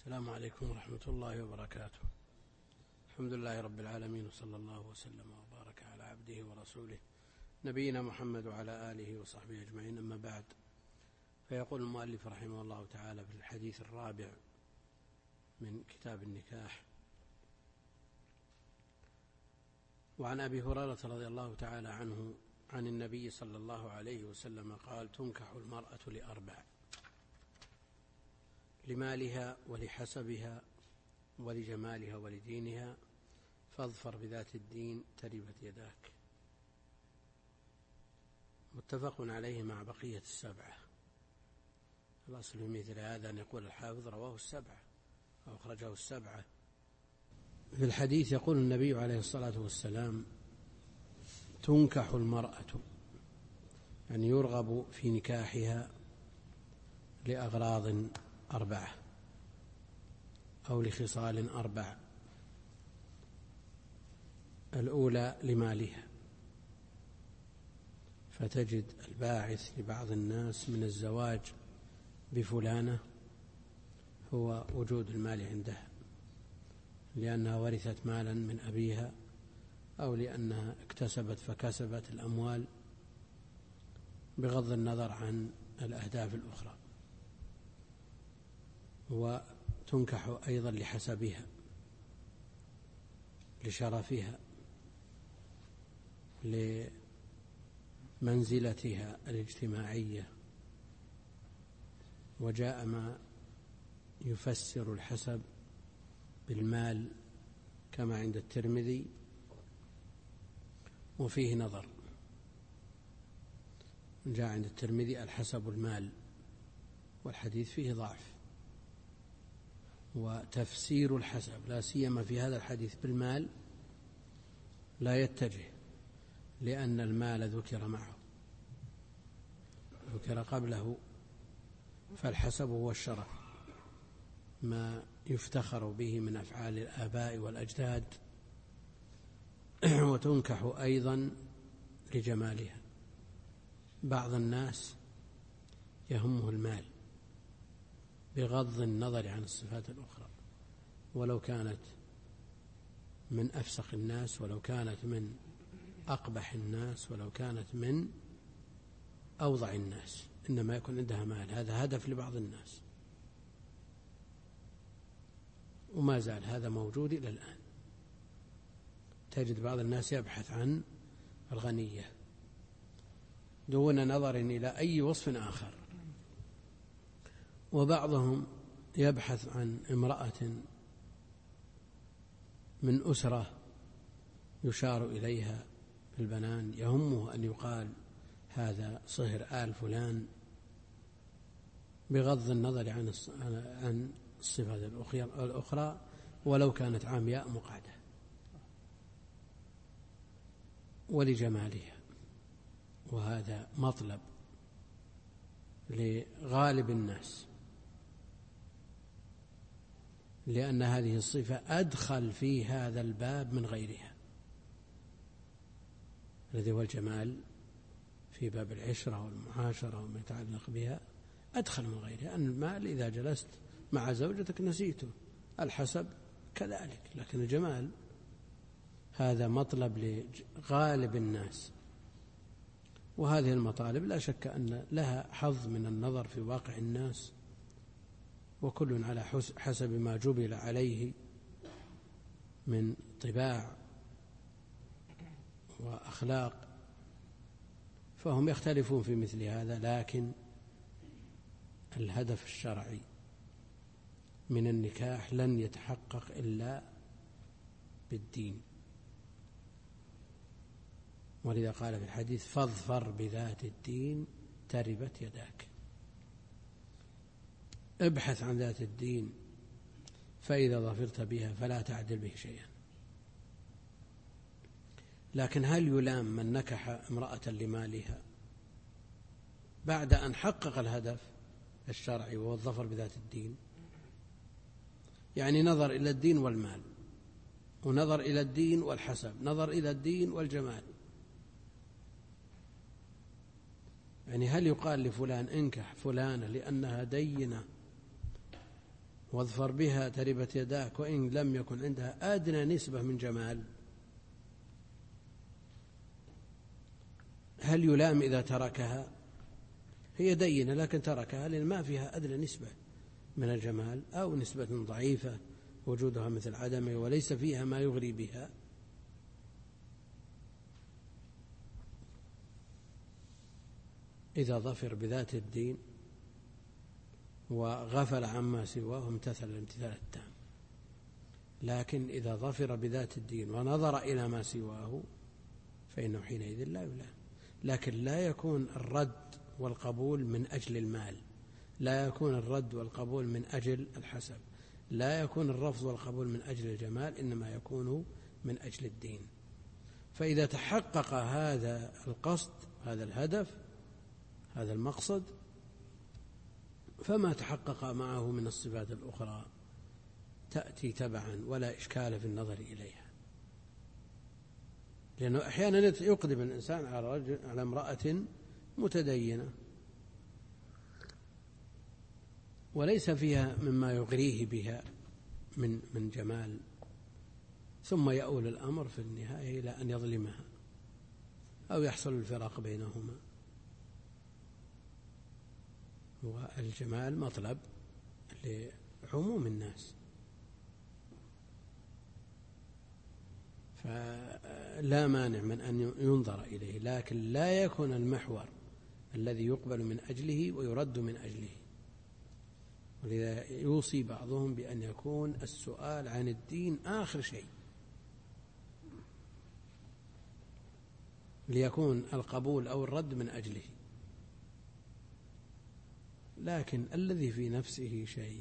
السلام عليكم ورحمة الله وبركاته. الحمد لله رب العالمين، وصلى الله وسلم وبارك على عبده ورسوله نبينا محمد وعلى آله وصحبه أجمعين، أما بعد. فيقول المؤلف رحمه الله تعالى في الحديث الرابع من كتاب النكاح: وعن أبي هريرة رضي الله تعالى عنه عن النبي صلى الله عليه وسلم قال: تنكح المرأة لأربع: لمالها ولحسبها ولجمالها ولدينها، فاظفر بذات الدين تربت يداك. متفق عليه مع بقية السبعة. الأصل في مثل هذا أن يقول الحافظ رواه السبعة أو أخرجه السبعة. في الحديث يقول النبي عليه الصلاة والسلام: تنكح المرأة، يعني يرغب في نكاحها لأغراض أربعة أو لخصال أربع. الأولى لمالها، فتجد الباعث لبعض الناس من الزواج بفلانة هو وجود المال عندها، لأنها ورثت مالا من أبيها، أو لأنها اكتسبت فكسبت الأموال، بغض النظر عن الأهداف الأخرى. وتنكح أيضا لحسبها، لشرفها، لمنزلتها الاجتماعية. وجاء ما يفسر الحسب بالمال كما عند الترمذي، وفيه نظر. جاء عند الترمذي: الحسب المال، والحديث فيه ضعف. وتفسير الحسب لا سيما في هذا الحديث بالمال لا يتجه، لأن المال ذكر معه، ذكر قبله. فالحسب هو الشرف، ما يفتخر به من أفعال الآباء والأجداد. وتنكح أيضا لجمالها. بعض الناس يهمه المال بغض النظر عن الصفات الأخرى، ولو كانت من أفسق الناس، ولو كانت من أقبح الناس، ولو كانت من أوضع الناس، إنما يكون عندها مال. هذا هدف لبعض الناس، وما زال هذا موجود إلى الآن. تجد بعض الناس يبحث عن الغنية دون نظر إلى أي وصف آخر، وبعضهم يبحث عن امرأة من أسرة يشار إليها بالبنان، يهمه أن يقال هذا صهر آل فلان، بغض النظر عن الصفات الأخرى، ولو كانت عامياء مقعدة. ولجمالها، وهذا مطلب لغالب الناس، لأن هذه الصفة أدخل في هذا الباب من غيرها، الذي هو الجمال في باب العشرة والمعاشرة وما يتعلق بها، أدخل من غيرها. أن المال إذا جلست مع زوجتك نسيته، الحسب كذلك، لكن الجمال هذا مطلب لغالب الناس. وهذه المطالب لا شك أن لها حظ من النظر في واقع الناس، وكل على حسب ما جبل عليه من طباع وأخلاق، فهم يختلفون في مثل هذا. لكن الهدف الشرعي من النكاح لن يتحقق إلا بالدين، ولذا قال في الحديث: فاظفر بذات الدين تربت يداك. ابحث عن ذات الدين، فإذا ظفرت بها فلا تعدل به شيئا. لكن هل يلام من نكح امرأة لمالها بعد أن حقق الهدف الشرعي وهو الظفر بذات الدين؟ يعني نظر إلى الدين والمال، ونظر إلى الدين والحسب، نظر إلى الدين والجمال. يعني هل يقال لفلان انكح فلانة لأنها دينة واظفر بها تربت يداك وإن لم يكن عندها أدنى نسبة من جمال، هل يلام إذا تركها؟ هي دينة لكن تركها لأن ما فيها أدنى نسبة من الجمال، أو نسبة ضعيفة وجودها مثل عدمه وليس فيها ما يغري بها. إذا ظفر بذات الدين وغفل عما سواه امتثل الامتثال التام، لكن إذا ظفر بذات الدين ونظر إلى ما سواه فإنه حينئذ لا يلام. لكن لا يكون الرد والقبول من أجل المال، لا يكون الرد والقبول من أجل الحسب، لا يكون الرفض والقبول من أجل الجمال، إنما يكون من أجل الدين. فإذا تحقق هذا القصد، هذا الهدف، هذا المقصد، فما تحقق معه من الصفات الأخرى تأتي تبعا ولا إشكال في النظر إليها. لأنه أحيانا يقدم الإنسان على امرأة متدينة وليس فيها مما يغريه بها من جمال، ثم يؤول الأمر في النهاية إلى أن يظلمها أو يحصل الفراق بينهما. والجمال مطلب لعموم الناس، فلا مانع من أن ينظر إليه، لكن لا يكون المحور الذي يقبل من أجله ويرد من أجله. ولذا يوصي بعضهم بأن يكون السؤال عن الدين آخر شيء، ليكون القبول أو الرد من أجله. لكن الذي في نفسه شيء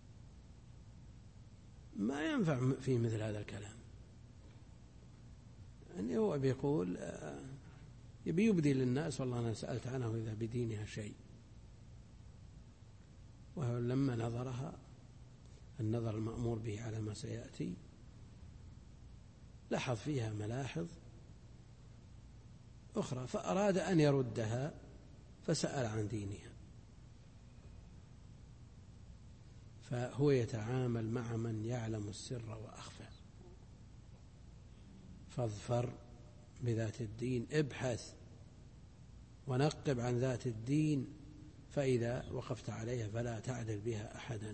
ما ينفع فيه مثل هذا الكلام. يعني هو بيقول يبي يبدي للناس والله أنا سألت عنه إذا بدينها شيء، وهو لما نظرها النظر المأمور به على ما سيأتي لاحظ فيها ملاحظ أخرى فأراد أن يردها فسأل عن دينها. فهو يتعامل مع من يعلم السر وأخفى. فاظفر بذات الدين، ابحث ونقب عن ذات الدين، فإذا وقفت عليها فلا تعدل بها أحدا.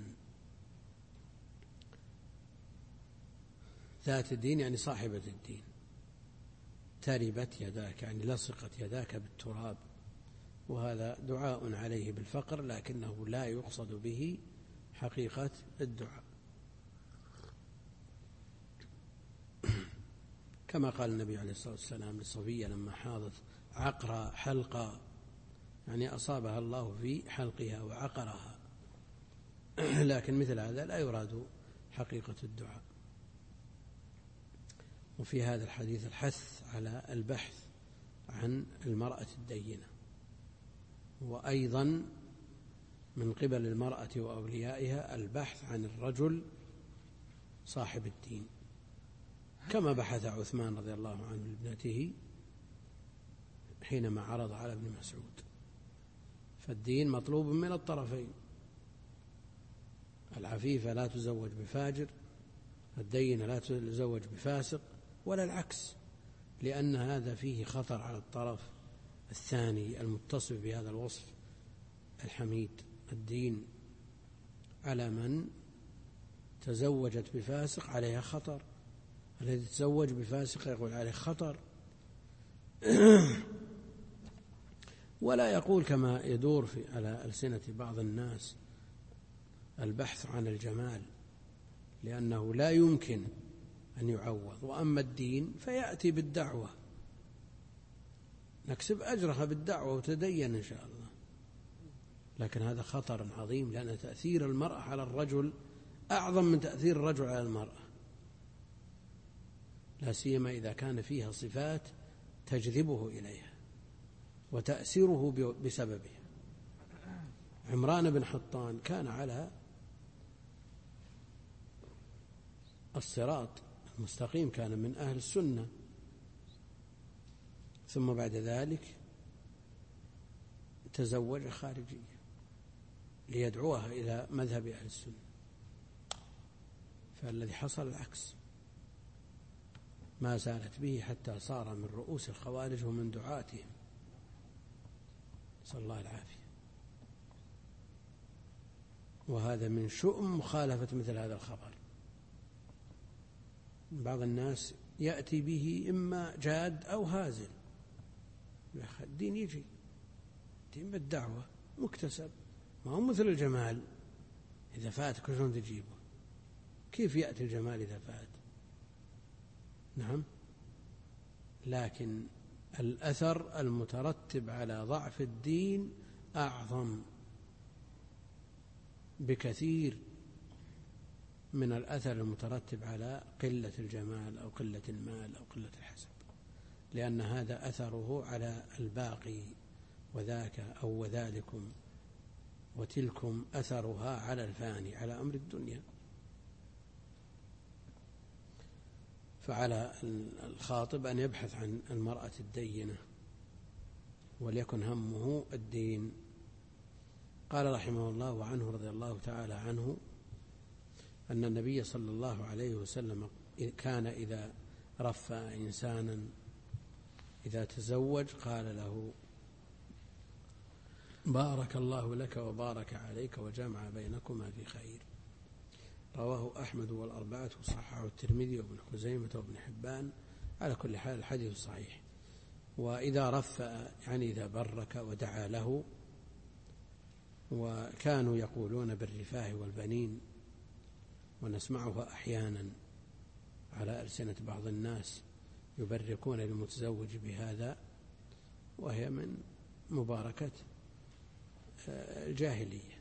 ذات الدين يعني صاحبة الدين. تربت يداك يعني لصقت يداك بالتراب، وهذا دعاء عليه بالفقر لكنه لا يقصد به حقيقة الدعاء، كما قال النبي عليه الصلاة والسلام للصفية لما حاضت عقر حلقة، يعني أصابها الله في حلقها وعقرها، لكن مثل هذا لا يراد حقيقة الدعاء. وفي هذا الحديث الحث على البحث عن المرأة الدينة، وأيضا من قبل المرأة وأوليائها البحث عن الرجل صاحب الدين، كما بحث عثمان رضي الله عنه لابنته حينما عرض على ابن مسعود. فالدين مطلوب من الطرفين، العفيفة لا تزوج بفاجر، الدينة لا تزوج بفاسق، ولا العكس، لأن هذا فيه خطر على الطرف الثاني المتصف بهذا الوصف الحميد. الدين على من تزوجت بفاسق عليها خطر، الذي تزوج بفاسق يقول عليه خطر. ولا يقول كما يدور على ألسنة بعض الناس البحث عن الجمال، لأنه لا يمكن أن يعوض. وأما الدين فيأتي بالدعوة، نكسب أجرها بالدعوة وتدين إن شاء الله، لكن هذا خطر عظيم، لأن تأثير المرأة على الرجل أعظم من تأثير الرجل على المرأة، لا سيما إذا كان فيها صفات تجذبه إليها وتأثيره بسببها. عمران بن حطان كان على الصراط المستقيم، كان من أهل السنة، ثم بعد ذلك تزوج خارجية ليدعوها إلى مذهب أهل السنة، فالذي حصل العكس، ما زالت به حتى صار من رؤوس الخوارج ومن دعاتهم، نسأل الله العافية. وهذا من شؤم مخالفة مثل هذا الخبر. بعض الناس يأتي به إما جاد أو هازل، الدين يجي الدين بالدعوة مكتسب، ما هو مثل الجمال إذا فاتك شلون تجيبه؟ كيف يأتي الجمال إذا فات؟ نعم، لكن الأثر المترتب على ضعف الدين أعظم بكثير من الأثر المترتب على قلة الجمال أو قلة المال أو قلة الحسب، لأن هذا أثره على الباقي، وذاك أو وذلكم وتلكم أثرها على الفاني، على أمر الدنيا. فعلى الخاطب أن يبحث عن المرأة الدينة وليكن همه الدين. قال رحمه الله وعنه رضي الله تعالى عنه أن النبي صلى الله عليه وسلم كان إذا رفع إنسانا إذا تزوج قال له: بارك الله لك وبارك عليك وجمع بينكما في خير. رواه أحمد والأربعة وصححه الترمذي وابن خزيمة وابن حبان. على كل حال الحديث صحيح. وإذا رفع يعني إذا برك ودعا له. وكانوا يقولون بالرفاه والبنين، ونسمعها أحيانا على ألسنة بعض الناس يبركون المتزوج بهذا، وهي من مباركة الجاهلية.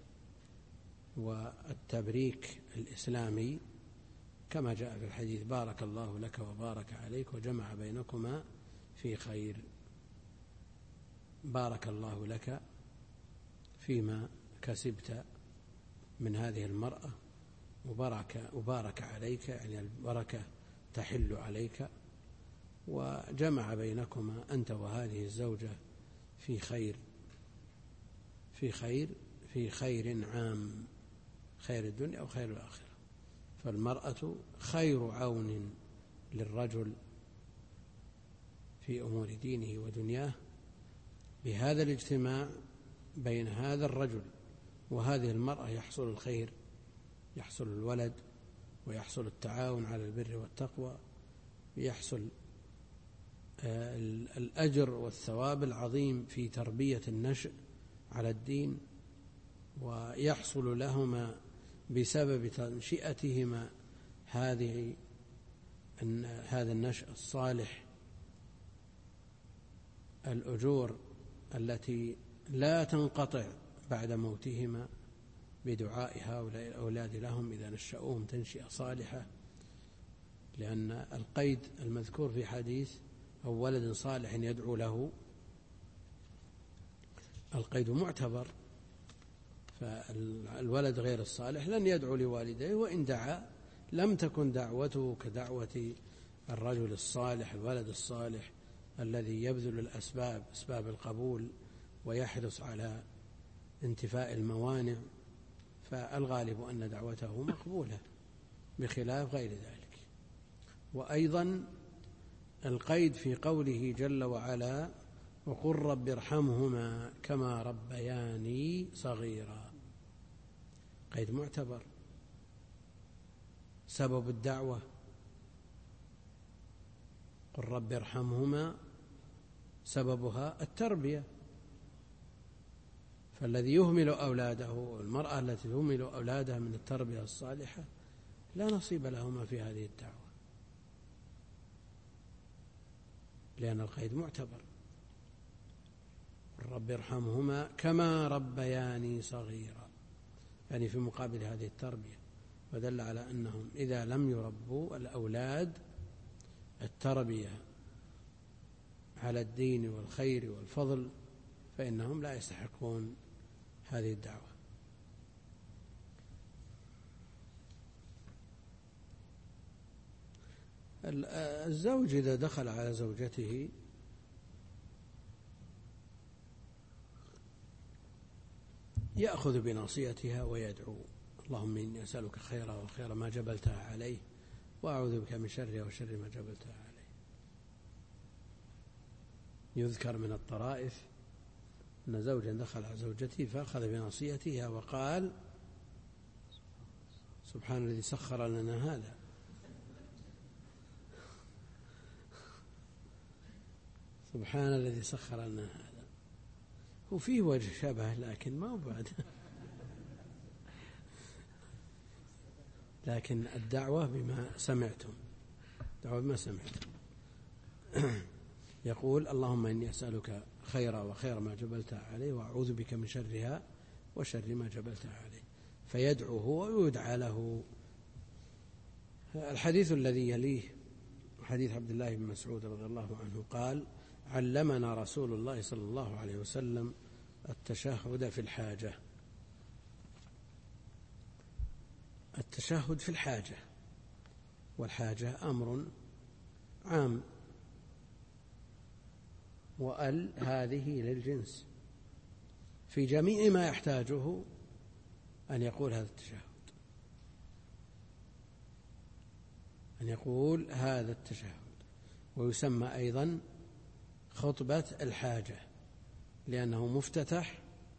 والتبريك الإسلامي كما جاء في الحديث: بارك الله لك وبارك عليك وجمع بينكما في خير. بارك الله لك فيما كسبت من هذه المرأة، وبارك عليك يعني البركة تحل عليك، وجمع بينكما أنت وهذه الزوجة في خير، في خير عام، خير الدنيا وخير الآخرة. فالمرأة خير عون للرجل في أمور دينه ودنياه. بهذا الاجتماع بين هذا الرجل وهذه المرأة يحصل الخير، يحصل الولد، ويحصل التعاون على البر والتقوى، يحصل الأجر والثواب العظيم في تربية النشء على الدين، ويحصل لهما بسبب تنشئتهما هذا النشء الصالح الأجور التي لا تنقطع بعد موتهما بدعاء هؤلاء الأولاد لهم إذا نشأوهم تنشئة صالحة. لأن القيد المذكور في حديث أو ولد صالح يدعو له، القيد معتبر، فالولد غير الصالح لن يدعو لوالديه، وإن دعا لم تكن دعوته كدعوة الرجل الصالح الولد الصالح الذي يبذل الأسباب، أسباب القبول، ويحرص على انتفاء الموانع، فالغالب أن دعوته مقبولة بخلاف غير ذلك. وأيضا القيد في قوله جل وعلا: وقل رب ارحمهما كما ربياني صغيرا، قيد معتبر. سبب الدعوة قل رب ارحمهما سببها التربية، فالذي يهمل أولاده والمرأة التي تهمل أولادها من التربية الصالحة لا نصيب لهما في هذه الدعوة، لأن القيد معتبر. رب ارحمهما كما ربياني صغيرا، يعني في مقابل هذه التربية، فدل على أنهم إذا لم يربوا الأولاد التربية على الدين والخير والفضل فإنهم لا يستحقون هذه الدعوة. الزوج إذا دخل على زوجته يأخذ بناصيتها ويدعو اللهم إني أسألك خيرها وخير ما جبلتها عليه وأعوذ بك من شرها وشر ما جبلتها عليه. يذكر من الطرائف أن زوجا دخل على زوجته فأخذ بناصيتها وقال سبحان الذي سخر لنا هذا. سبحان الذي سخر لنا هذا. وفيه وجه شبه لكن ما هو بعد. لكن الدعوة بما سمعتم، دعوة بما سمعتم. يقول اللهم إني أسألك خيرا وخير ما جبلتها عليه وأعوذ بك من شرها وشر ما جبلتها عليه، فيدعو هو ويدعى له. الحديث الذي يليه حديث عبد الله بن مسعود رضي الله عنه قال علمنا رسول الله صلى الله عليه وسلم التشهد في الحاجة. التشهد في الحاجة، والحاجة أمر عام، وأل هذه للجنس في جميع ما يحتاجه أن يقول هذا التشهد، أن يقول هذا التشهد. ويسمى أيضا خطبة الحاجة لأنه مفتتح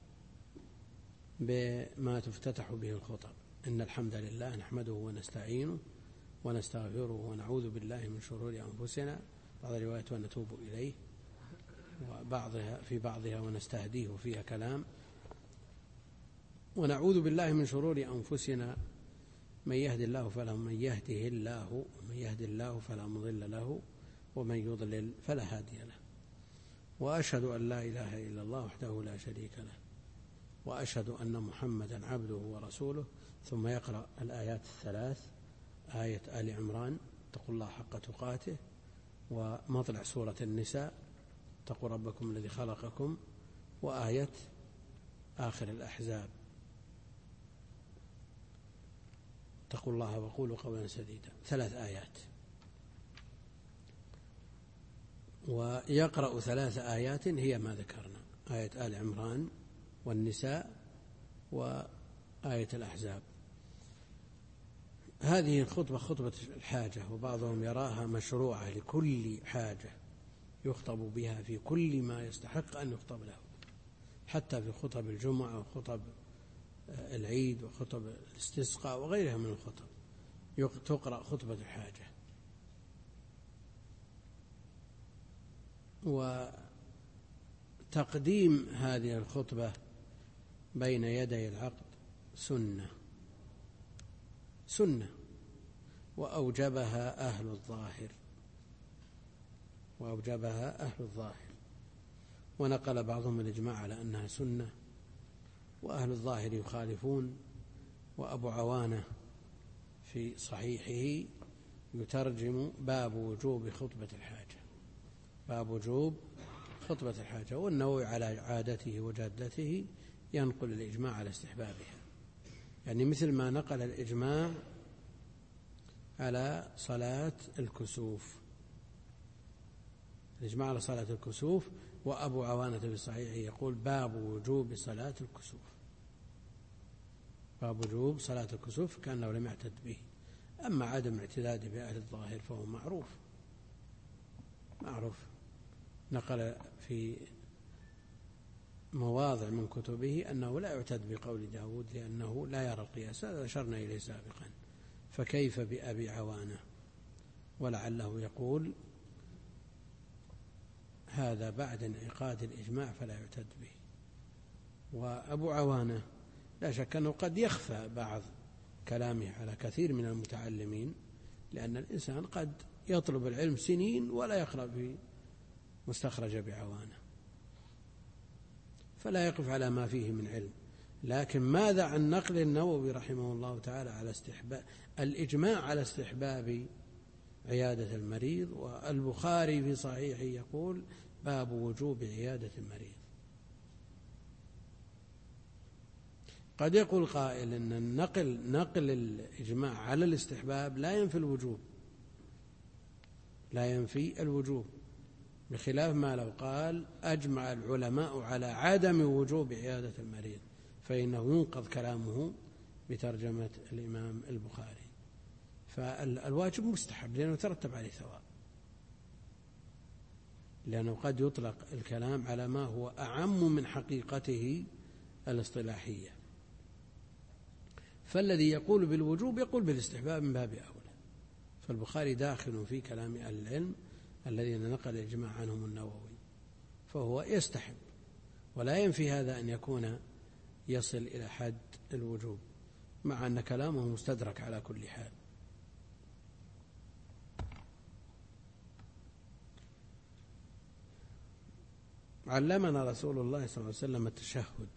بما تفتتح به الخطب. إن الحمد لله نحمده ونستعينه ونستغفره ونعوذ بالله من شرور أنفسنا، بعض الروايات ونتوب إليه، وبعضها في بعضها ونستهديه فيها كلام. ونعوذ بالله من شرور أنفسنا من يهد الله فلا مضل له ومن يضلل فلا هادي له. وأشهد أن لا إله إلا الله وحده لا شريك له وأشهد أن محمدا عبده ورسوله. ثم يقرأ الآيات الثلاث، آية آل عمران اتقوا الله حق تقاته، ومطلع سورة النساء اتقوا ربكم الذي خلقكم، وآية آخر الأحزاب اتقوا الله وقولوا قولا سديدا. 3 آيات. ويقرأ 3 آيات هي ما ذكرنا، آية آل عمران والنساء وآية الأحزاب. هذه الخطبة خطبة الحاجة، وبعضهم يراها مشروعة لكل حاجة يخطب بها في كل ما يستحق أن يخطب له، حتى في خطب الجمعة وخطب العيد وخطب الاستسقاء وغيرها من الخطب تقرأ خطبة الحاجة. وتقديم هذه الخطبة بين يدي العقد سنة وأوجبها أهل الظاهر، ونقل بعضهم الإجماع على أنها سنة، وأهل الظاهر يخالفون. وأبو عوانة في صحيحه يترجم باب وجوب خطبة الحاجة، والنووي على عادته وجادته ينقل الإجماع على استحبابها، يعني مثل ما نقل الإجماع على صلاة الكسوف، الإجماع على صلاة الكسوف. وأبو عوانة في صحيحه يقول باب وجوب صلاة الكسوف كأنه لم يعتد به. أما عدم اعتداد بأهل الظاهر فهو معروف، نقل في مواضع من كتبه أنه لا يعتد بقول داود لأنه لا يرى القياس، هذا أشرنا إليه سابقا. فكيف بأبي عوانة؟ ولعله يقول هذا بعد انعقاد الإجماع فلا يعتد به. وأبو عوانة لا شك أنه قد يخفى بعض كلامه على كثير من المتعلمين، لأن الإنسان قد يطلب العلم سنين ولا يقرأ في مستخرج بعوانة، فلا يقف على ما فيه من علم. لكن ماذا عن نقل النووي رحمه الله تعالى على الإجماع على استحباب عيادة المريض، والبخاري في صحيحه يقول باب وجوب عيادة المريض. قد يقول قائل أن نقل الإجماع على الاستحباب لا ينفي الوجوب، بخلاف ما لو قال أجمع العلماء على عدم وجوب عيادة المريض، فإنه ينقض كلامه بترجمة الإمام البخاري. فالواجب مستحب لأنه ترتب عليه ثواب، لأنه قد يطلق الكلام على ما هو أعم من حقيقته الاصطلاحية، فالذي يقول بالوجوب يقول بالاستحباب من باب أولى. فالبخاري داخل في كلام أهل العلم الذين نقل الإجماع عنهم النووي، فهو يستحب، ولا ينفي هذا أن يكون يصل إلى حد الوجوب، مع أن كلامه مستدرك على كل حال. علمنا رسول الله صلى الله عليه وسلم التشهد،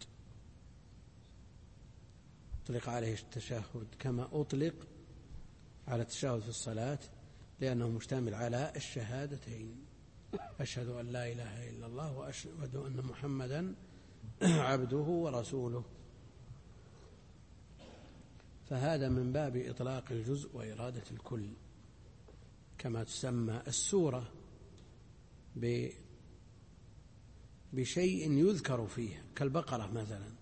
أطلق عليه التشهد كما أطلق على التشهد في الصلاة، لأنه مشتمل على الشهادتين: أشهد أن لا إله إلا الله وأشهد أن محمدا عبده ورسوله. فهذا من باب إطلاق الجزء وإرادة الكل، كما تسمى السورة بشيء يذكر فيها، كالبقرة مثلا،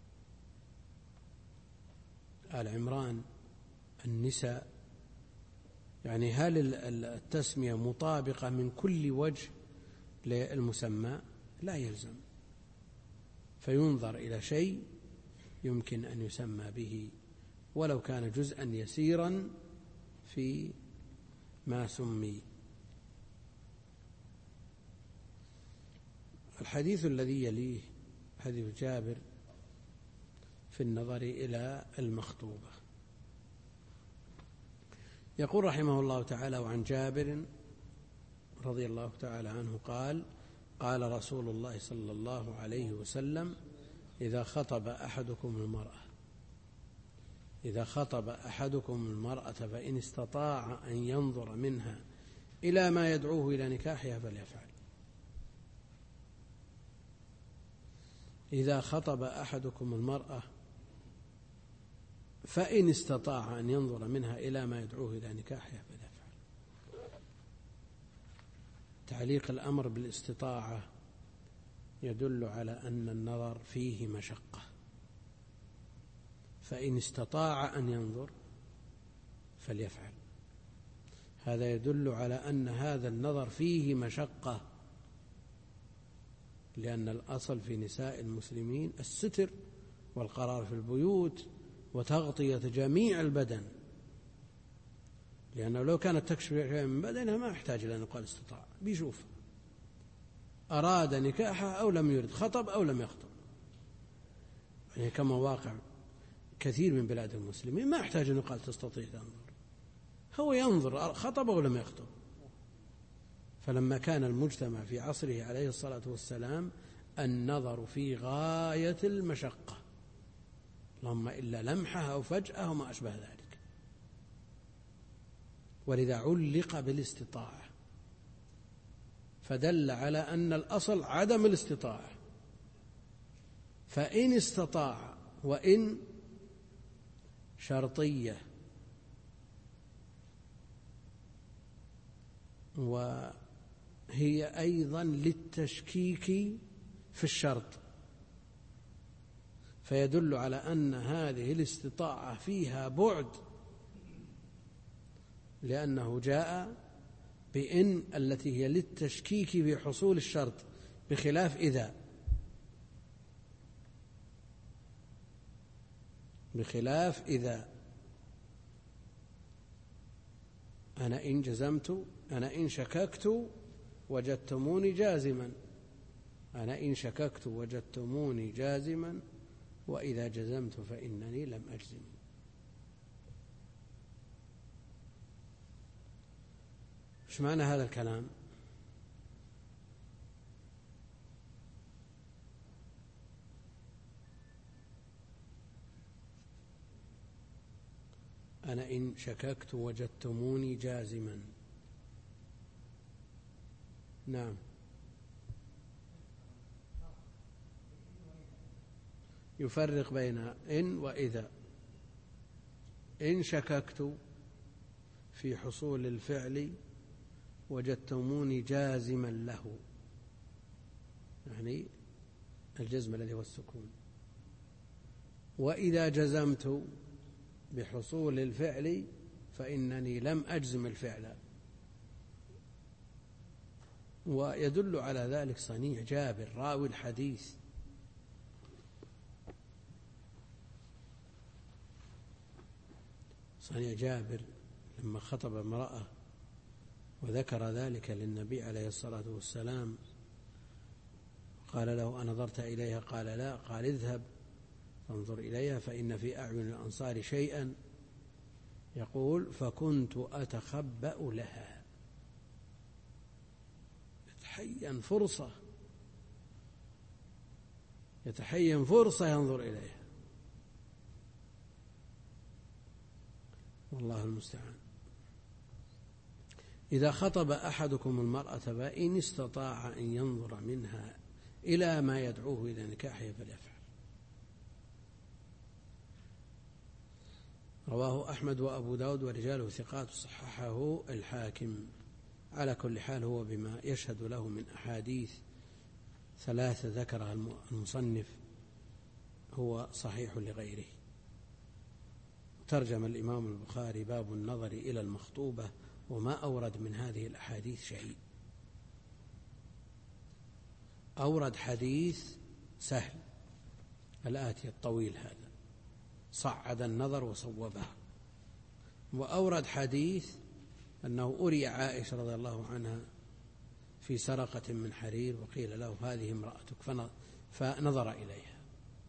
آل عمران، النساء. يعني هل التسمية مطابقة من كل وجه للمسمى؟ لا يلزم، فينظر إلى شيء يمكن أن يسمى به ولو كان جزءا يسيرا في ما سمي. الحديث الذي يليه حديث جابر في النظر إلى المخطوبة. يقول رحمه الله تعالى: وعن جابر رضي الله تعالى عنه قال: قال رسول الله صلى الله عليه وسلم: إذا خطب أحدكم المرأة فإن استطاع أن ينظر منها إلى ما يدعوه إلى نكاحها فليفعل. إذا خطب أحدكم المرأة فإن استطاع أن ينظر منها إلى ما يدعوه إلى نكاحها فليفعل. تعليق الأمر بالاستطاعة يدل على أن النظر فيه مشقة، فإن استطاع أن ينظر فليفعل. هذا يدل على أن هذا النظر فيه مشقة، لأن الأصل في نساء المسلمين الستر والقرار في البيوت وتغطية جميع البدن، لأنه لو كانت تكشف شيئا من بدنها ما يحتاج إلى أن يقال استطاع، بيشوف أراد نكاحها أو لم يرد، خطب أو لم يخطب. يعني كما واقع كثير من بلاد المسلمين ما يحتاج أن يقال تستطيع تنظر، هو ينظر خطب أو لم يخطب. فلما كان المجتمع في عصره عليه الصلاة والسلام النظر في غاية المشقة، اللهم إلا لمحة أو فجأة وما أشبه ذلك، ولذا علق بالاستطاعة، فدل على أن الأصل عدم الاستطاعة. فإن استطاع، وإن شرطية، وهي أيضا للتشكيك في الشرط، فيدل على أن هذه الاستطاعة فيها بعد، لأنه جاء بإن التي هي للتشكيك في حصول الشرط، بخلاف إذا أنا إن شككت وجدتموني جازما، وإذا جزمت فإنني لم أجزم. إيش معنى هذا الكلام؟ أنا إن شككت وجدتموني جازما. نعم، يفرق بين إن وإذا. إن شككت في حصول الفعل وجدتموني جازما له، يعني الجزم الذي هو السكون. وإذا جزمت بحصول الفعل فإنني لم أجزم الفعل. ويدل على ذلك صنيع جابر راوي الحديث، صنيع جابر لما خطب امرأة وذكر ذلك للنبي عليه الصلاة والسلام قال له: أنظرت إليها؟ قال: لا. قال: اذهب فانظر إليها فإن في أعين الأنصار شيئا. يقول: فكنت أتخبأ لها، يتحين فرصة ينظر إليها، والله المستعان. إذا خطب أحدكم المرأة فإن استطاع أن ينظر منها إلى ما يدعوه إلى نكاحها فليفعل. رواه أحمد وأبو داود ورجاله ثقات، صححه الحاكم. على كل حال هو بما يشهد له من أحاديث 3 ذكرها المصنف هو صحيح لغيره. ترجم الإمام البخاري باب النظر إلى المخطوبة وما أورد من هذه الأحاديث شيء. أورد حديث سهل الآتي الطويل هذا صعد النظر وصوبه، وأورد حديث أنه أري عائشة رضي الله عنها في سرقة من حرير وقيل له: هذه امرأتك، فنظر إليها.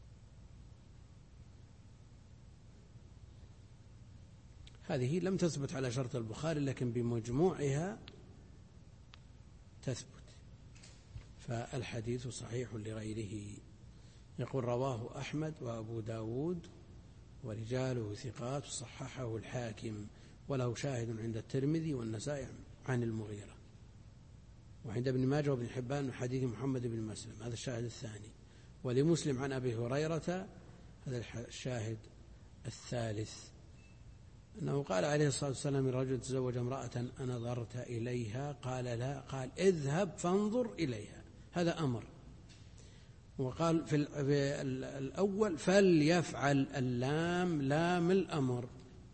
هذه لم تثبت على شرط البخاري لكن بمجموعها تثبت، فالحديث صحيح لغيره. يقول: رواه أحمد وأبو داود ورجاله ثقات، صححه الحاكم، وله شاهد عند الترمذي والنسائي عن المغيرة، وعند ابن ماجه وابن حبان من حديث محمد بن مسلم، هذا الشاهد الثاني، ولمسلم عن أبي هريرة، هذا الشاهد الثالث، أنه قال عليه الصلاة والسلام: الرجل تزوج امرأة أنظرت إليها؟ قال: لا. قال: اذهب فانظر إليها، هذا أمر. وقال في الأول: فليفعل، اللام لام الأمر.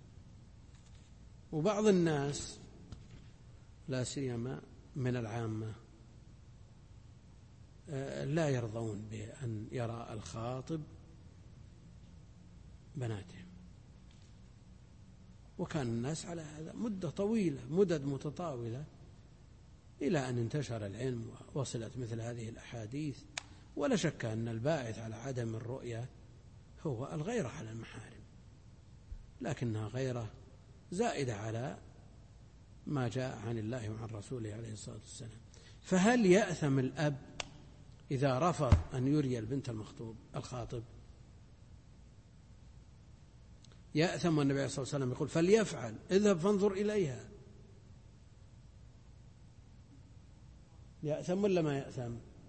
وبعض الناس لا سيما من العامة لا يرضون بأن يرى الخاطب بناتهم، وكان الناس على هذا مدة طويلة، مدد متطاولة، إلى أن انتشر العلم ووصلت مثل هذه الأحاديث. ولا شك أن الباعث على عدم الرؤية هو الغيرة على المحارم، لكنها غيرة زائدة على ما جاء عن الله وعن رسوله عليه الصلاة والسلام. فهل يأثم الأب إذا رفض أن يري البنت الخاطب؟ يأثم، والنبي عليه الصلاة والسلام يقول: فليفعل، اذهب فانظر إليها. يأثم ولا ما يأثم؟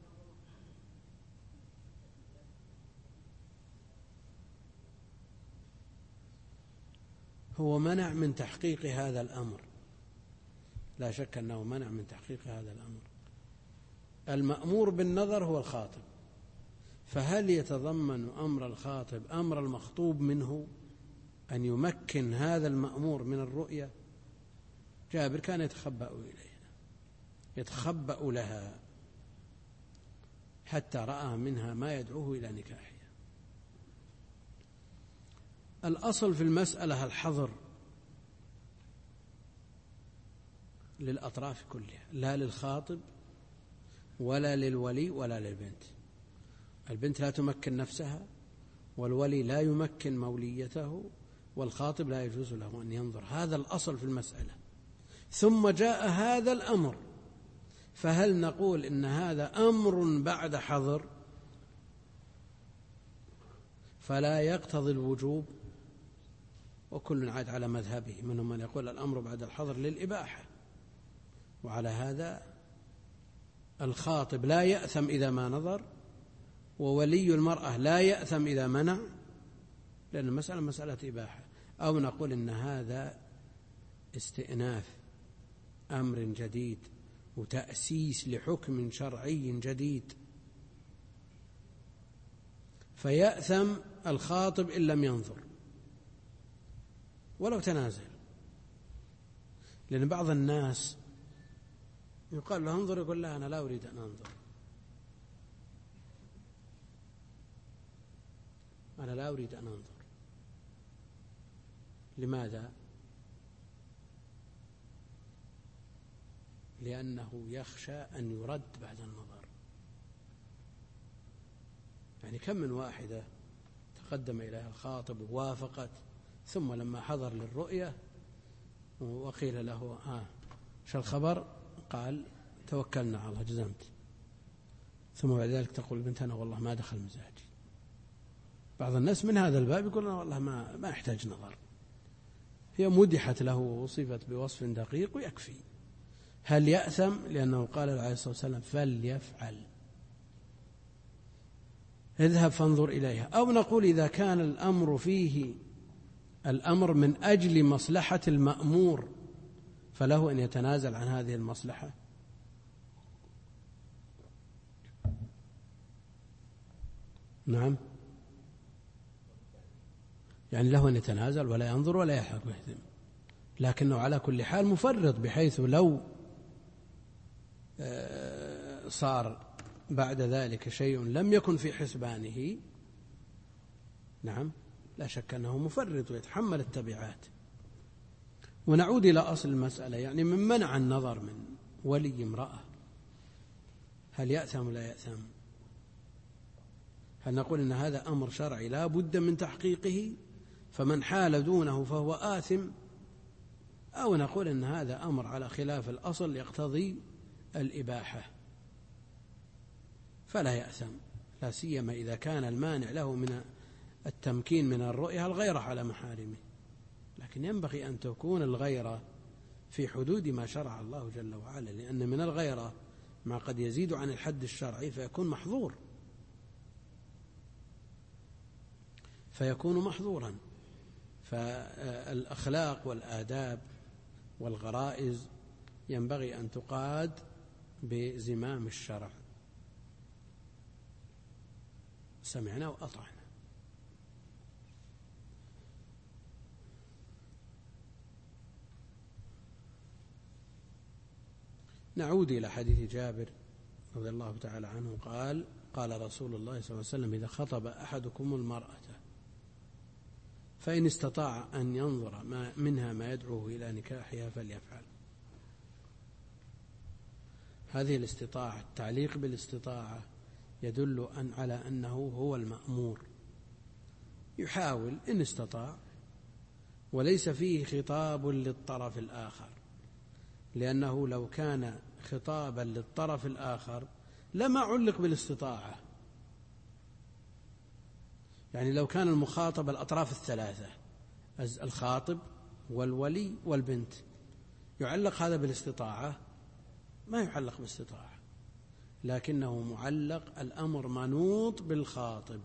هو منع من تحقيق هذا الأمر، لا شك أنه منع من تحقيق هذا الأمر. المأمور بالنظر هو الخاطب، فهل يتضمن أمر الخاطب أمر المخطوب منه أن يمكن هذا المأمور من الرؤية؟ جابر كان يتخبأ لها حتى رأى منها ما يدعوه إلى نكاحها. الأصل في المسألة الحظر للأطراف كلها، لا للخاطب ولا للولي ولا للبنت. البنت لا تمكن نفسها، والولي لا يمكن موليته، والخاطب لا يجوز له أن ينظر. هذا الأصل في المسألة. ثم جاء هذا الأمر، فهل نقول إن هذا أمر بعد حظر فلا يقتضي الوجوب؟ وكل عاد على مذهبه، منهم من يقول الأمر بعد الحظر للإباحة، وعلى هذا الخاطب لا يأثم إذا ما نظر، وولي المرأة لا يأثم إذا منع، لأن المسألة مسألة إباحة. أو نقول إن هذا استئناف أمر جديد وتأسيس لحكم شرعي جديد، فيأثم الخاطب إن لم ينظر، ولو تنازل. لأن بعض الناس يقال له انظر، يقول لا أنا لا أريد أن أنظر، أنا لا أريد أن أنظر. لماذا؟ لأنه يخشى أن يرد بعد النظر. يعني كم من واحدة تقدم إليها الخاطب ووافقت، ثم لما حضر للرؤية وقيل له شو الخبر؟ قال توكلنا على الله، جزمت. ثم بعد ذلك تقول البنت أنا والله ما دخل مزاجي. بعض الناس من هذا الباب يقول أنا والله ما أحتاج نظر، هي مدحت له ووصفت بوصف دقيق ويكفي. هل يأثم؟ لأنه قال عليه الصلاة والسلام فليفعل، اذهب فانظر إليها. أو نقول إذا كان الأمر فيه الأمر من أجل مصلحة المأمور فله أن يتنازل عن هذه المصلحة. نعم، يعني له أن يتنازل ولا ينظر ولا يحق يهدم، لكنه على كل حال مفرط، بحيث لو صار بعد ذلك شيء لم يكن في حسبانه، نعم لا شك أنه مفرط ويتحمل التبعات. ونعود إلى أصل المسألة، يعني من منع النظر من ولي امرأة هل يأثم ولا يأثم؟ هل نقول إن هذا أمر شرعي لا بد من تحقيقه فمن حال دونه فهو آثم، أو نقول إن هذا أمر على خلاف الأصل يقتضي الإباحة فلا يأثم، لا سيما إذا كان المانع له من التمكين من الرؤية الغيرة على محارمه. لكن ينبغي أن تكون الغيرة في حدود ما شرع الله جل وعلا، لأن من الغيرة ما قد يزيد عن الحد الشرعي فيكون محظورا. فالأخلاق والآداب والغرائز ينبغي أن تقاد بزمام الشرع. سمعنا وأطعنا. نعود إلى حديث جابر رضي الله تعالى عنه قال قال رسول الله صلى الله عليه وسلم إذا خطب أحدكم المرأة فإن استطاع أن ينظر منها ما يدعوه إلى نكاحها فليفعل. هذه الاستطاعة، التعليق بالاستطاعة يدل على أنه هو المأمور، يحاول إن استطاع، وليس فيه خطاب للطرف الآخر، لأنه لو كان خطابا للطرف الآخر لما علق بالاستطاعة. يعني لو كان المخاطب الأطراف الثلاثة الخاطب والولي والبنت، يعلق هذا بالاستطاعة؟ ما يعلق بالاستطاعة، لكنه معلق الأمر منوط بالخاطب.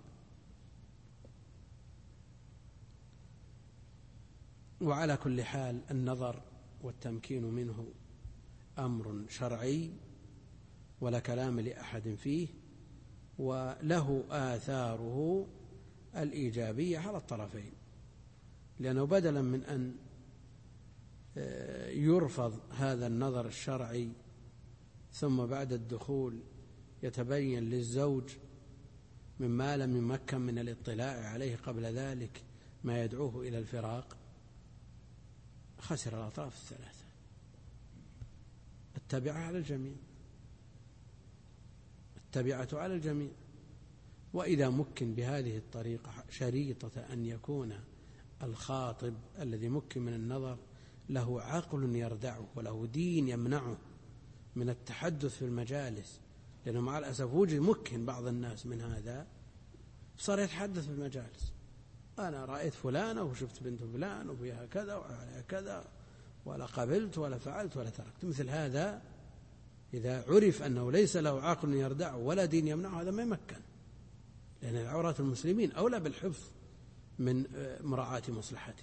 وعلى كل حال النظر والتمكين منه أمر شرعي ولا كلام لأحد فيه، وله آثاره الإيجابية على الطرفين، لأنه بدلا من أن يرفض هذا النظر الشرعي ثم بعد الدخول يتبين للزوج مما لم يمكن من الاطلاع عليه قبل ذلك ما يدعوه إلى الفراق، خسر الأطراف الثلاثة. التبعة على الجميع، التبعة على الجميع. وإذا مكن بهذه الطريقة شريطة أن يكون الخاطب الذي مكن من النظر له عقل يردعه وله دين يمنعه من التحدث في المجالس، لأنه مع الأسف وجد مكن بعض الناس من هذا صار يتحدث في المجالس، أنا رأيت فلانة وشفت بنت فلان وفيها كذا وعليها كذا ولا قبلت ولا فعلت ولا تركت. مثل هذا إذا عرف أنه ليس له عقل يردعه ولا دين يمنعه هذا ما يمكن، لأن العورات المسلمين أولى بالحفظ من مراعاة مصلحته.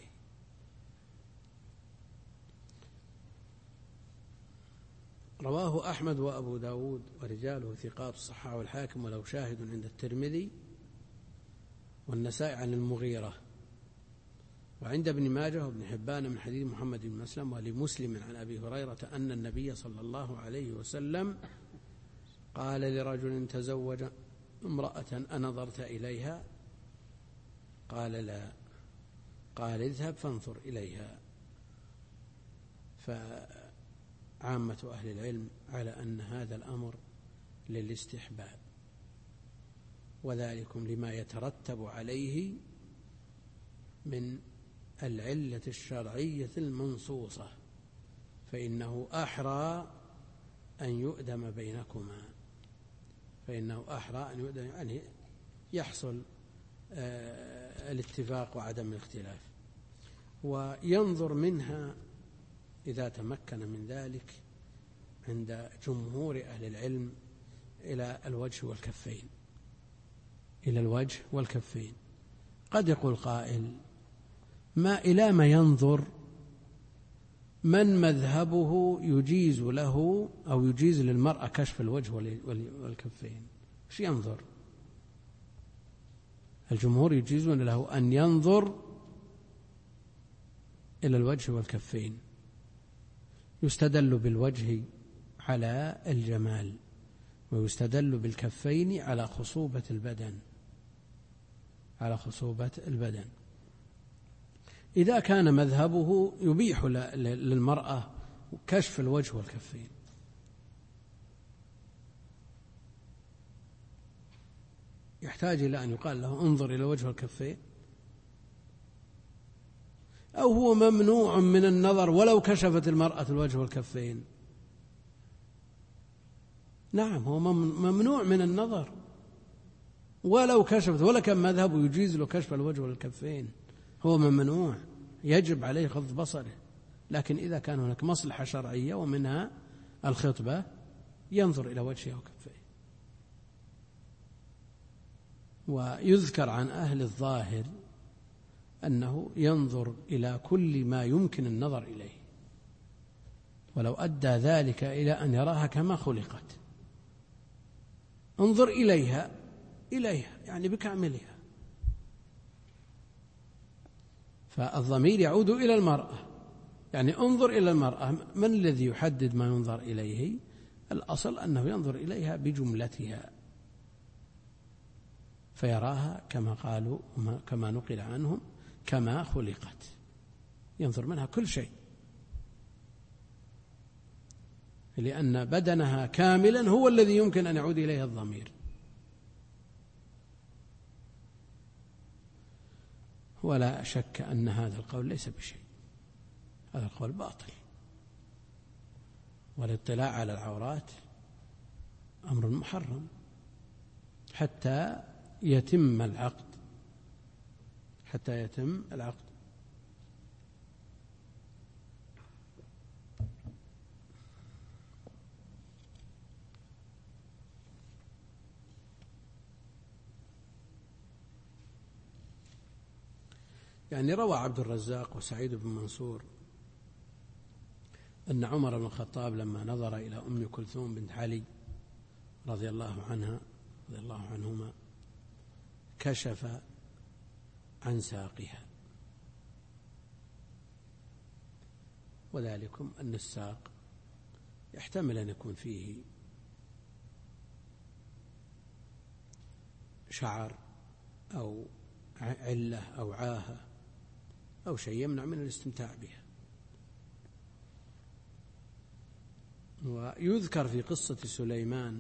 رواه أحمد وأبو داود ورجاله ثقات الصحاح والحاكم وله شاهد عند الترمذي والنسائي عن المغيرة وعند ابن ماجه وابن حبان من حديث محمد بن مسلم ولمسلم عن أبي هريرة أن النبي صلى الله عليه وسلم قال لرجل تزوج امرأة أنظرت إليها؟ قال لا. قال اذهب فانظر إليها. فعامة أهل العلم على أن هذا الأمر للاستحباب، وذلكم لما يترتب عليه من العلة الشرعية المنصوصة، فإنه أحرى أن يؤدم بينكما، فإنه أحرى أن يؤدم، يعني يحصل الاتفاق وعدم الاختلاف. وينظر منها إذا تمكن من ذلك عند جمهور أهل العلم إلى الوجه والكفين، إلى الوجه والكفين. قد يقول قائل ما إلى ما ينظر من مذهبه يجيز له أو يجيز للمرأة كشف الوجه والكفين، ايش ينظر؟ الجمهور يجيزون له أن ينظر إلى الوجه والكفين. يستدل بالوجه على الجمال، ويستدل بالكفين على خصوبة البدن، على خصوبة البدن. إذا كان مذهبه يبيح للمرأة كشف الوجه والكفين، يحتاج إلى أن يقال له انظر إلى الوجه والكفين؟ أو هو ممنوع من النظر ولو كشفت المرأة الوجه والكفين؟ نعم، هو ممنوع من النظر ولو كشفت، ولا كان مذهبه يجيز له كشف الوجه والكفين، هو ممنوع، يجب عليه غض بصره. لكن إذا كان هناك مصلحة شرعية ومنها الخطبة ينظر إلى وجهه وكفيه. ويذكر عن أهل الظاهر أنه ينظر إلى كل ما يمكن النظر إليه، ولو أدى ذلك إلى أن يراها كما خلقت. انظر إليها يعني بكاملها، فالضمير يعود إلى المرأة، يعني انظر إلى المرأة. من الذي يحدد ما ينظر إليه؟ الأصل أنه ينظر إليها بجملتها فيراها كما قالوا، كما نقل عنهم، كما خلقت، ينظر منها كل شيء، لأن بدنها كاملا هو الذي يمكن أن يعود إليه الضمير. ولا شك أن هذا القول ليس بشيء، هذا القول باطل. والاطلاع على العورات أمر محرم حتى يتم العقد، حتى يتم العقد. يعني روى عبد الرزاق وسعيد بن منصور أن عمر بن الخطاب لما نظر إلى أم كلثوم بنت علي رضي الله عنها رضي الله عنهما كشف عن ساقها، وذلكم أن الساق يحتمل أن يكون فيه شعر أو علة أو عاهة أو شيء يمنع من الاستمتاع بها. ويذكر في قصة سليمان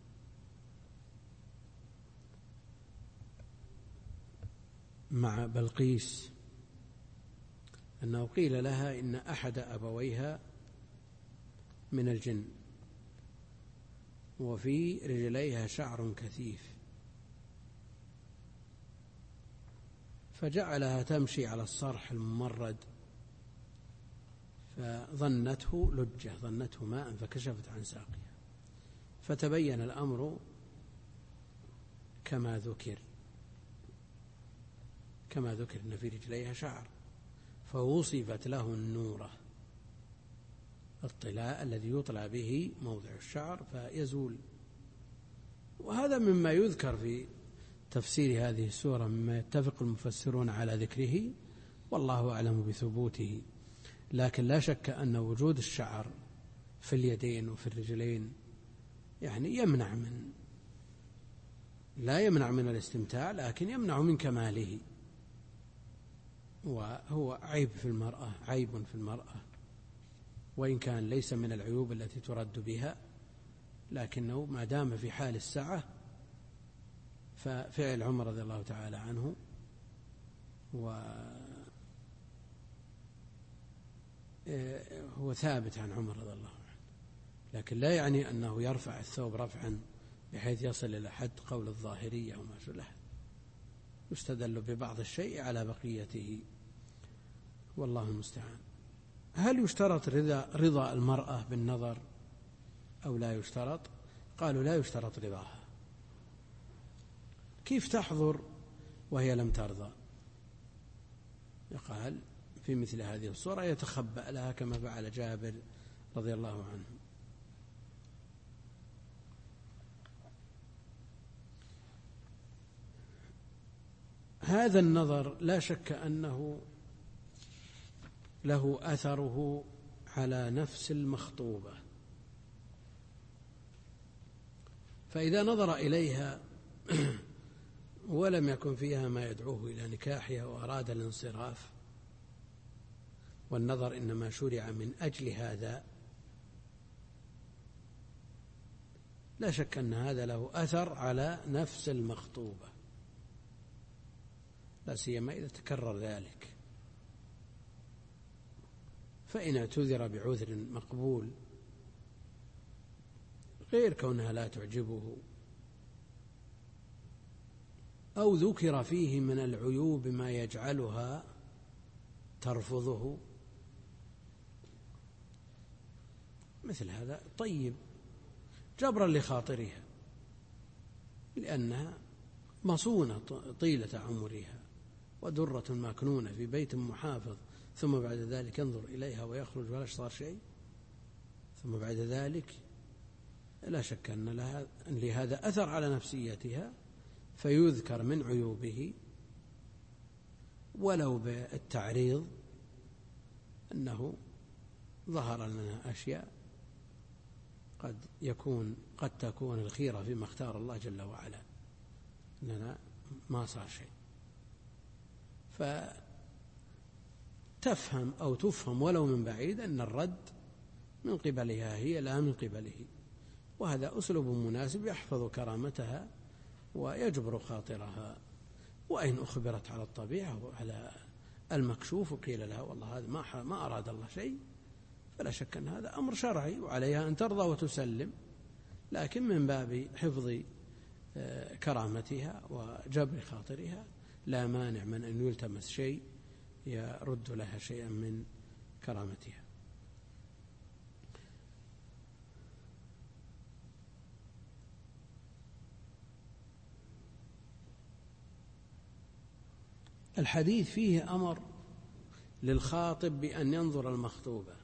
مع بلقيس أنه قيل لها إن أحد أبويها من الجن وفي رجليها شعر كثيف، فجعلها تمشي على الصرح الممرد، فظنته لجة، ظنته ماء، فكشفت عن ساقها، فتبين الأمر كما ذكر أن في رجليها شعر، فوصفت له النورة، الطلاء الذي يطلع به موضع الشعر فيزول. وهذا مما يذكر في تفسير هذه السورة، مما يتفق المفسرون على ذكره، والله أعلم بثبوته. لكن لا شك أن وجود الشعر في اليدين وفي الرجلين يعني لا يمنع من الاستمتاع، لكن يمنع من كماله، وهو عيب في المرأة، وإن كان ليس من العيوب التي ترد بها، لكنه ما دام في حال السعة ففعل عمر رضي الله تعالى عنه هو ثابت عن عمر رضي الله عنه، لكن لا يعني أنه يرفع الثوب رفعا بحيث يصل إلى حد قول الظاهرية وما شابه، يستدل ببعض الشيء على بقيته، والله المستعان. هل يشترط رضا المرأة بالنظر أو لا يشترط؟ قالوا لا يشترط رضاها. كيف تحضر وهي لم ترضى؟ يقال في مثل هذه الصورة يتخبأ لها كما فعل جابر رضي الله عنه. هذا النظر لا شك أنه له أثره على نفس المخطوبة، فإذا نظر إليها ولم يكن فيها ما يدعوه إلى نكاحها وأراد الانصراف، والنظر إنما شرع من أجل هذا، لا شك أن هذا له أثر على نفس المخطوبة، لا سيما إذا تكرر ذلك. فإن اعتذر بعذر مقبول غير كونها لا تعجبه، أو ذكر فيه من العيوب ما يجعلها ترفضه، مثل هذا طيب جبرا لخاطرها، لأنها مصونة طيلة عمرها ودرة مكنونة في بيت محافظ، ثم بعد ذلك ينظر إليها ويخرج ولا صار شيء، ثم بعد ذلك لا شك أن لهذا أثر على نفسيتها، فيذكر من عيوبه ولو بالتعريض أنه ظهر لنا أشياء قد تكون الخيرة فيما اختار الله جل وعلا، أننا ما صار شيء، فتفهم أو تفهم ولو من بعيد أن الرد من قبلها هي لا من قبله، وهذا أسلوب مناسب يحفظ كرامتها ويجبر خاطرها. وإن أخبرت على الطبيعة وعلى المكشوف وقيل لها والله هذا ما أراد الله شيء، فلا شك أن هذا أمر شرعي وعليها أن ترضى وتسلم، لكن من باب حفظ كرامتها وجبر خاطرها لا مانع من أن يلتمس شيء يرد لها شيئا من كرامتها. الحديث فيه أمر للخاطب بأن ينظر المخطوبة،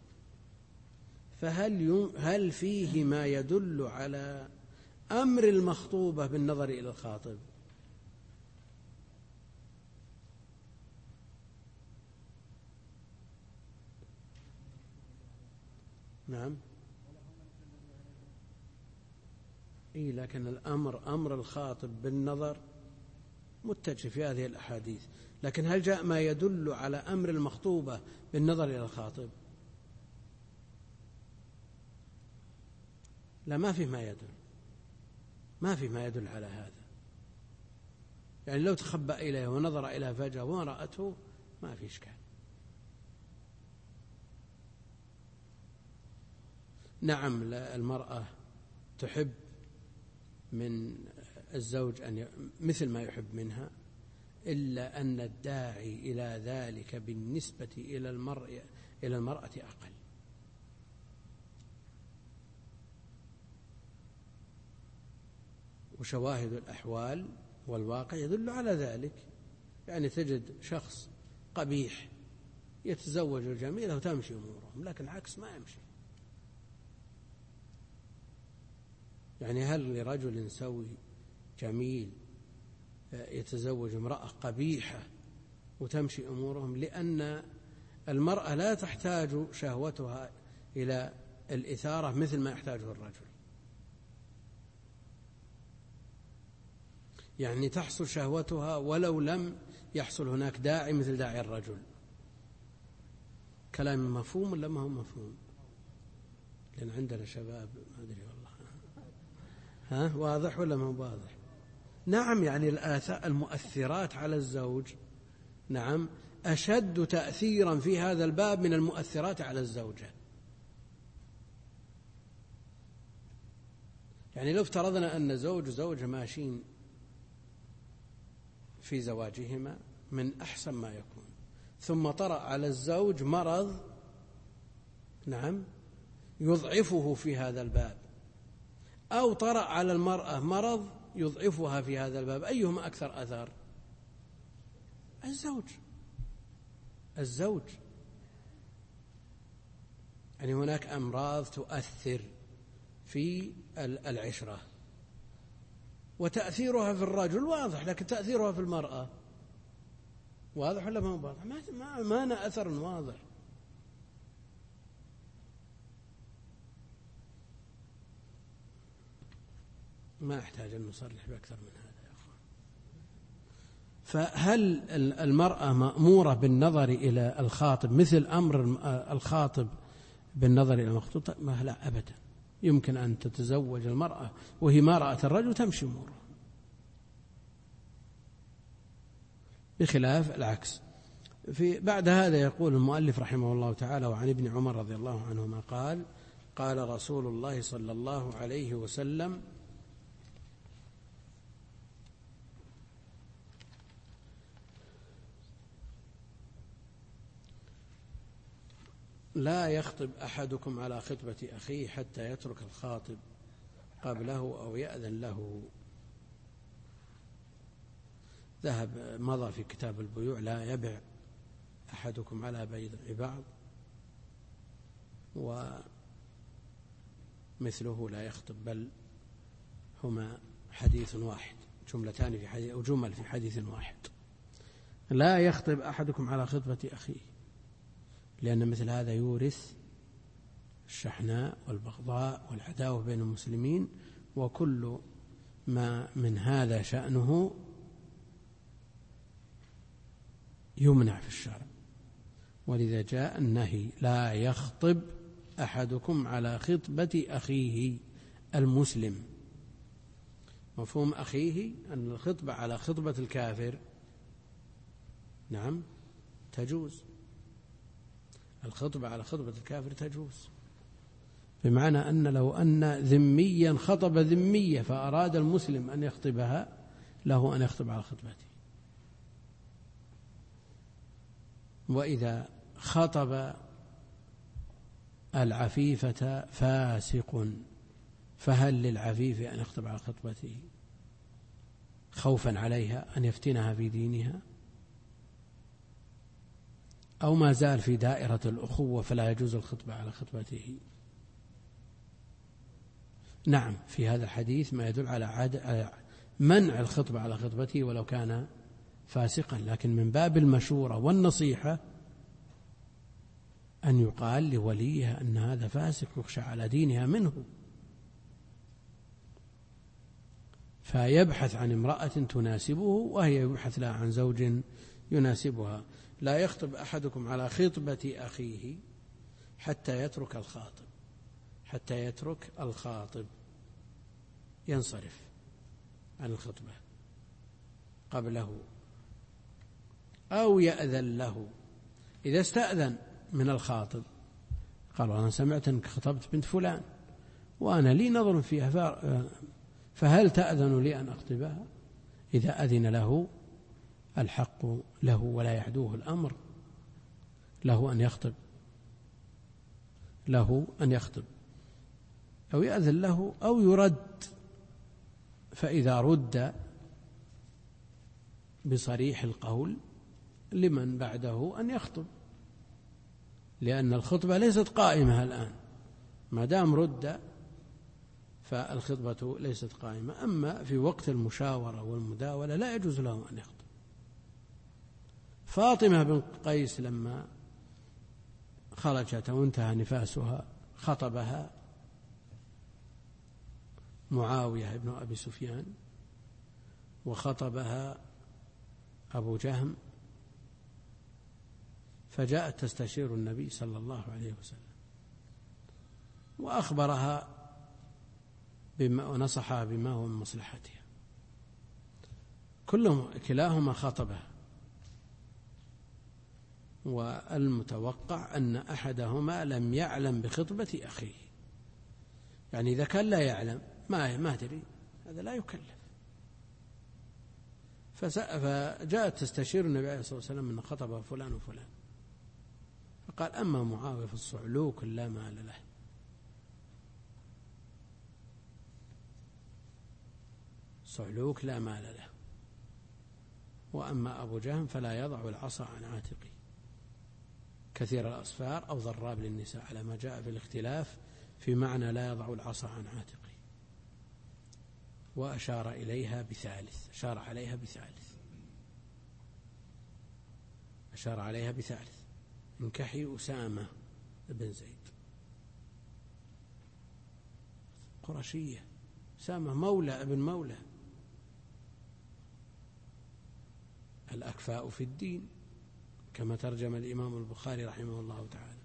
فهل فيه ما يدل على أمر المخطوبة بالنظر إلى الخاطب؟ نعم، لكن أمر الخاطب بالنظر متجه في هذه الأحاديث، لكن هل جاء ما يدل على أمر المخطوبة بالنظر إلى الخاطب؟ لا، ما في ما يدل على هذا. يعني لو تخبأ إليه ونظر إلى فجأة وما رأته ما في إشكال. نعم، المرأة تحب من الزوج مثل ما يحب منها، إلا أن الداعي إلى ذلك بالنسبة إلى المرأة أقل. وشواهد الأحوال والواقع يدل على ذلك، يعني تجد شخص قبيح يتزوج الجميلة وتمشي أمورهم، لكن العكس ما يمشي. يعني هل لرجل سوي جميل يتزوج امرأة قبيحة وتمشي أمورهم، لأن المرأة لا تحتاج شهوتها إلى الإثارة مثل ما يحتاجه الرجل. يعني تحصل شهوتها ولو لم يحصل هناك داعي مثل داعي الرجل. كلام مفهوم ولا ما هو مفهوم؟ لأن عندنا شباب ما أدري والله. واضح ولا ما هو واضح؟ نعم، يعني المؤثرات على الزوج نعم أشد تأثيرا في هذا الباب من المؤثرات على الزوجة. يعني لو افترضنا أن زوج وزوجة ماشيين في زواجهما من أحسن ما يكون، ثم طرأ على الزوج مرض نعم يضعفه في هذا الباب، أو طرأ على المرأة مرض يضعفها في هذا الباب، أيهما أكثر أثر؟ الزوج. يعني هناك أمراض تؤثر في العشرة، وتأثيرها في الرجل واضح، لكن تأثيرها في المرأة واضح ولا ما هو واضح؟ ما أثر واضح. ما أحتاج أن نصرح بأكثر من هذا يا أخوان. فهل المرأة مأمورة بالنظر إلى الخاطب مثل أمر الخاطب بالنظر إلى المخطوبة؟ ما لا أبدا. يمكن أن تتزوج المرأة وهي ما رأت الرجل تمشي أمورها، بخلاف العكس. بعد هذا يقول المؤلف رحمه الله تعالى: وعن ابن عمر رضي الله عنهما قال: قال رسول الله صلى الله عليه وسلم: لا يخطب أحدكم على خطبة أخيه حتى يترك الخاطب قبله أو يأذن له. مضى في كتاب البيوع: لا يبع أحدكم على بيع بعض، ومثله لا يخطب، بل هما حديث واحد، جملتان في حديث أو جمل في حديث واحد. لا يخطب أحدكم على خطبة أخيه، لأن مثل هذا يورث الشحناء والبغضاء والعداوة بين المسلمين، وكل ما من هذا شأنه يمنع في الشرع. ولذا جاء النهي: لا يخطب أحدكم على خطبة أخيه المسلم. مفهوم أخيه أن الخطبة على خطبة الكافر نعم تجوز، الخطبة على خطبة الكافر تجوز، بمعنى أن لو أن ذميا خطب ذمية فأراد المسلم أن يخطبها، له أن يخطب على خطبته. وإذا خطب العفيفة فاسق فهل للعفيف أن يخطب على خطبته خوفا عليها أن يفتنها في دينها، أو ما زال في دائرة الأخوة فلا يجوز الخطبة على خطبته؟ نعم، في هذا الحديث ما يدل على منع الخطبة على خطبته ولو كان فاسقا، لكن من باب المشورة والنصيحة أن يقال لوليها أن هذا فاسق يخشى على دينها منه، فيبحث عن امرأة تناسبه وهي يبحث لها عن زوج يناسبها. لا يخطب أحدكم على خطبة أخيه حتى يترك الخاطب، حتى يترك الخاطب ينصرف عن الخطبة قبله أو يأذن له. إذا استأذن من الخاطب قال: أنا سمعت أنك خطبت بنت فلان وأنا لي نظر فيها، فهل تأذن لي أن أخطبها؟ إذا أذن له الحق له ولا يعدوه الأمر، له أن يخطب، له أن يخطب أو يأذن له أو يرد. فإذا رد بصريح القول لمن بعده أن يخطب، لأن الخطبة ليست قائمة الآن، ما دام رد فالخطبة ليست قائمة. أما في وقت المشاورة والمداولة لا يجوز له أن يخطب. فاطمة بن قيس لما خرجت وانتهى نفاسها خطبها معاوية بن أبي سفيان وخطبها أبو جهم، فجاءت تستشير النبي صلى الله عليه وسلم وأخبرها ونصحها بما هو من مصلحتها. كلاهما خطبها، والمتوقع أن أحدهما لم يعلم بخطبة أخيه، يعني إذا كان لا يعلم ما أدري هذا لا يكلف. فجاءت تستشير النبي عليه الصلاة والسلام أن خطب فلان وفلان، فقال أما معاوية فالصعلوك لا مال له، صعلوك لا مال له، وأما أبو جهم فلا يضع العصا عن عاتقه، كثير الأصفار أو ضراب للنساء، على ما جاء في الاختلاف في معنى لا يضع العصا عن عاتقه. وأشار إليها بثالث، أشار عليها بثالث: انكحي أسامة بن زيد. قرشية، أسامة مولى ابن مولى، الأكفاء في الدين كما ترجم الإمام البخاري رحمه الله تعالى.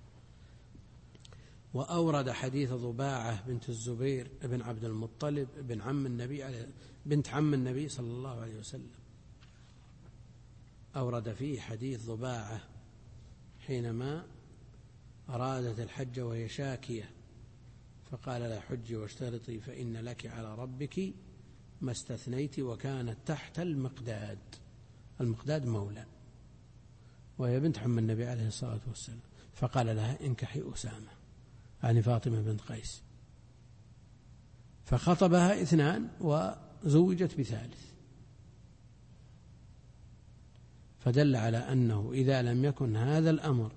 وأورد حديث ضباعة بنت الزبير بن عبد المطلب بنت عم النبي صلى الله عليه وسلم، أورد فيه حديث ضباعة حينما أرادت الحج وهي شاكية، فقال لا حجي واشترطي فإن لك على ربك ما استثنيت، وكانت تحت المقداد مولى، وهي بنت عم النبي عليه الصلاة والسلام، فقال لها انكحي أسامة، يعني فاطمة بنت قيس، فخطبها 2 وزوجت بثالث، فدل على أنه إذا لم يكن هذا الأمر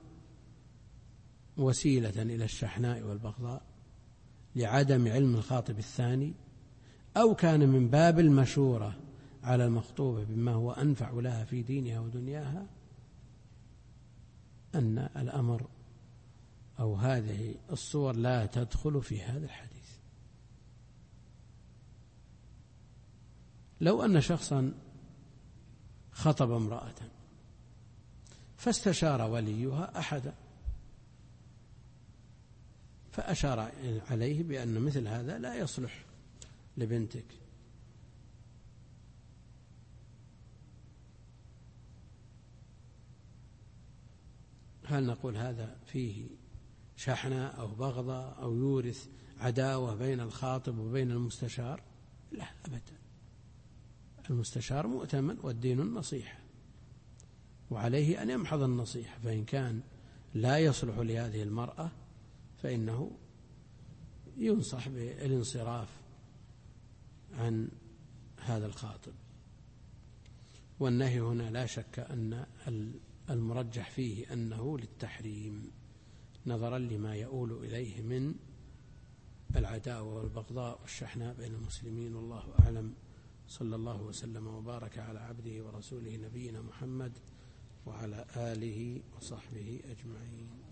وسيلة إلى الشحناء والبغضاء لعدم علم الخاطب الثاني، أو كان من باب المشورة على المخطوبة بما هو أنفع لها في دينها ودنياها، أن الأمر أو هذه الصور لا تدخل في هذا الحديث. لو أن شخصا خطب امرأة فاستشار وليها أحدا، فأشار عليه بأن مثل هذا لا يصلح لبنتك، هل نقول هذا فيه شحنة أو بغضة أو يورث عداوة بين الخاطب وبين المستشار؟ لا أبدا، المستشار مؤتمن والدين النصيحة، وعليه أن يمحض النصيحة، فإن كان لا يصلح لهذه المرأة فإنه ينصح بالانصراف عن هذا الخاطب. والنهي هنا لا شك أن المرجح فيه أنه للتحريم، نظرا لما يؤول إليه من العداوة والبغضاء والشحناء بين المسلمين، والله أعلم. صلى الله وسلم وبارك على عبده ورسوله نبينا محمد وعلى آله وصحبه أجمعين.